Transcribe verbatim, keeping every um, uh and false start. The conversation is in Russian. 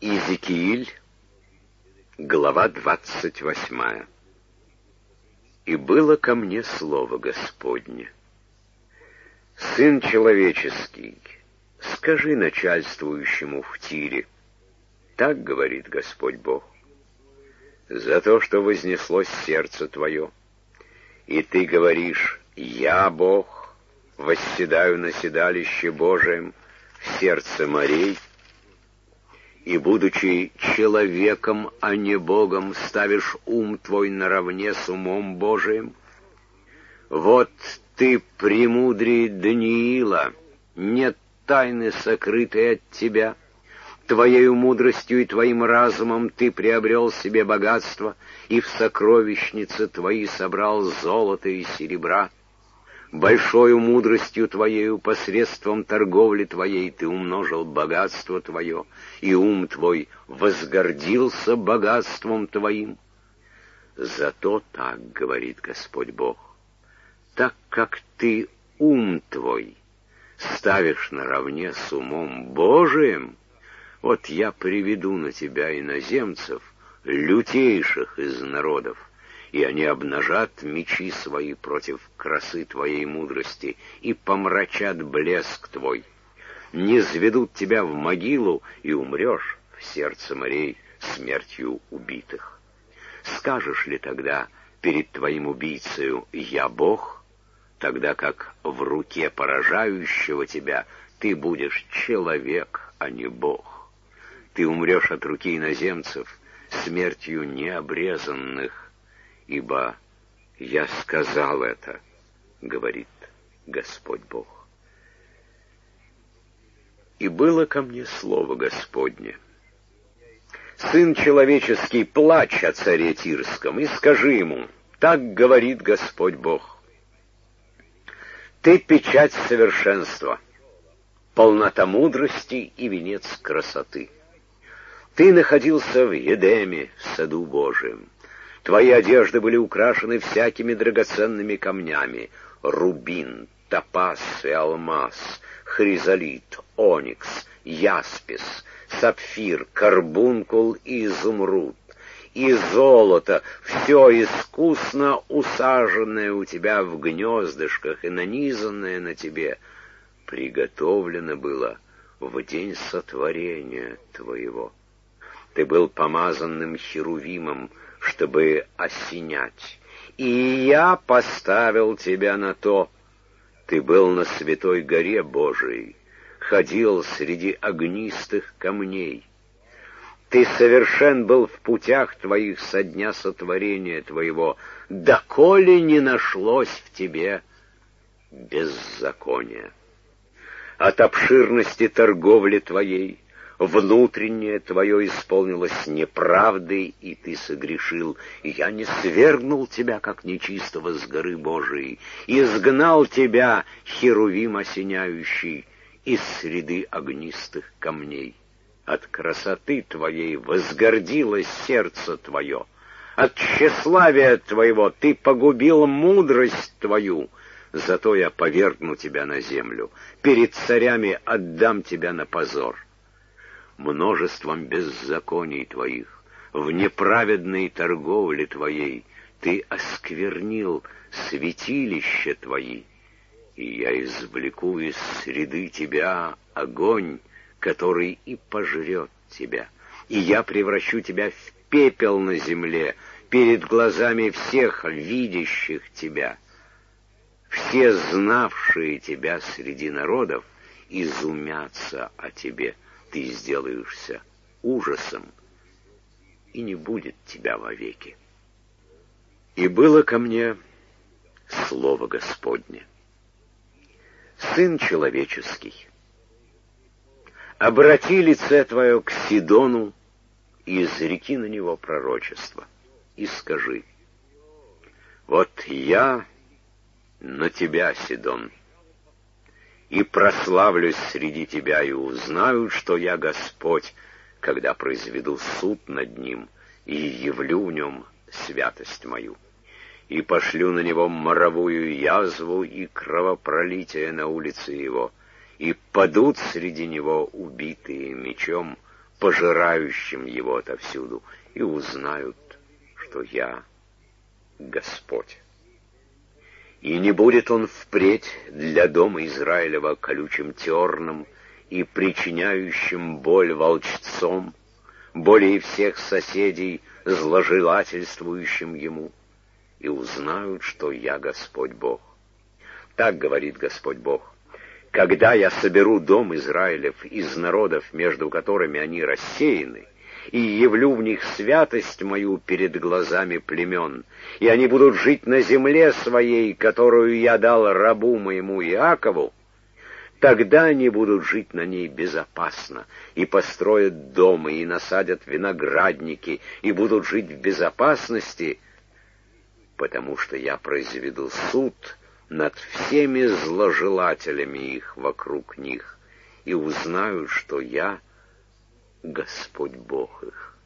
Иезекииль, глава двадцать восьмая. «И было ко мне слово Господне: Сын человеческий, скажи начальствующему в Тире, так говорит Господь Бог, за то, что вознеслось сердце твое, и ты говоришь: я Бог, восседаю на седалище Божием в сердце морей, и, будучи человеком, а не Богом, ставишь ум твой наравне с умом Божиим. Вот ты премудрее Даниила, нет тайны, сокрытой от тебя. Твоею мудростью и твоим разумом ты приобрел себе богатство, и в сокровищнице твои собрал золото и серебра. Большою мудростью твоею посредством торговли твоей ты умножил богатство твое, и ум твой возгордился богатством твоим. Зато так говорит Господь Бог: так как ты ум твой ставишь наравне с умом Божиим, вот я приведу на тебя иноземцев, лютейших из народов, и они обнажат мечи свои против красы твоей мудрости и помрачат блеск твой. Низведут тебя в могилу, и умрешь в сердце морей смертью убитых. Скажешь ли тогда перед твоим убийцею: я Бог, тогда как в руке поражающего тебя ты будешь человек, а не Бог? Ты умрешь от руки иноземцев смертью необрезанных, ибо я сказал это, говорит Господь Бог. И было ко мне слово Господне: Сын человеческий, плачь о царе Тирском, и скажи ему: так говорит Господь Бог. Ты печать совершенства, полнота мудрости и венец красоты. Ты находился в Едеме, в саду Божием. Твои одежды были украшены всякими драгоценными камнями: рубин, топаз и алмаз, хризолит, оникс, яспис, сапфир, карбункул и изумруд, и золото, все искусно усаженное у тебя в гнездышках и нанизанное на тебе, приготовлено было в день сотворения твоего. Ты был помазанным херувимом, чтобы осенять, и я поставил тебя на то. Ты был на святой горе Божией, ходил среди огнистых камней. Ты совершен был в путях твоих со дня сотворения твоего, доколе не нашлось в тебе беззакония. От обширности торговли твоей внутреннее твое исполнилось неправдой, и ты согрешил. И я не свергнул тебя, как нечистого, с горы Божией, изгнал тебя, херувим осеняющий, из среды огнистых камней. От красоты твоей возгордилось сердце твое, от тщеславия твоего ты погубил мудрость твою. Зато я повергну тебя на землю, перед царями отдам тебя на позор. Множеством беззаконий твоих, в неправедной торговле твоей ты осквернил святилища твои, и я извлеку из среды тебя огонь, который и пожрет тебя, и я превращу тебя в пепел на земле перед глазами всех видящих тебя. Все знавшие тебя среди народов изумятся о тебе. Ты сделаешься ужасом, и не будет тебя вовеки. И было ко мне слово Господне: Сын человеческий, обрати лице твое к Сидону и изреки на него пророчество, и скажи: вот я на тебя, Сидон, и прославлюсь среди тебя, и узнают, что я Господь, когда произведу суд над ним и явлю в нем святость мою, и пошлю на него моровую язву и кровопролитие на улице его, и падут среди него убитые мечом, пожирающим его отовсюду, и узнают, что я Господь. И не будет он впредь для дома Израилева колючим терном и причиняющим боль волчцом, более всех соседей, зложелательствующим ему, и узнают, что я Господь Бог. Так говорит Господь Бог: когда я соберу дом Израилев из народов, между которыми они рассеяны, и явлю в них святость мою перед глазами племен, и они будут жить на земле своей, которую я дал рабу моему Иакову, тогда они будут жить на ней безопасно, и построят дома, и насадят виноградники, и будут жить в безопасности, потому что я произведу суд над всеми зложелателями их вокруг них, и узнают, что я Господь Бог их.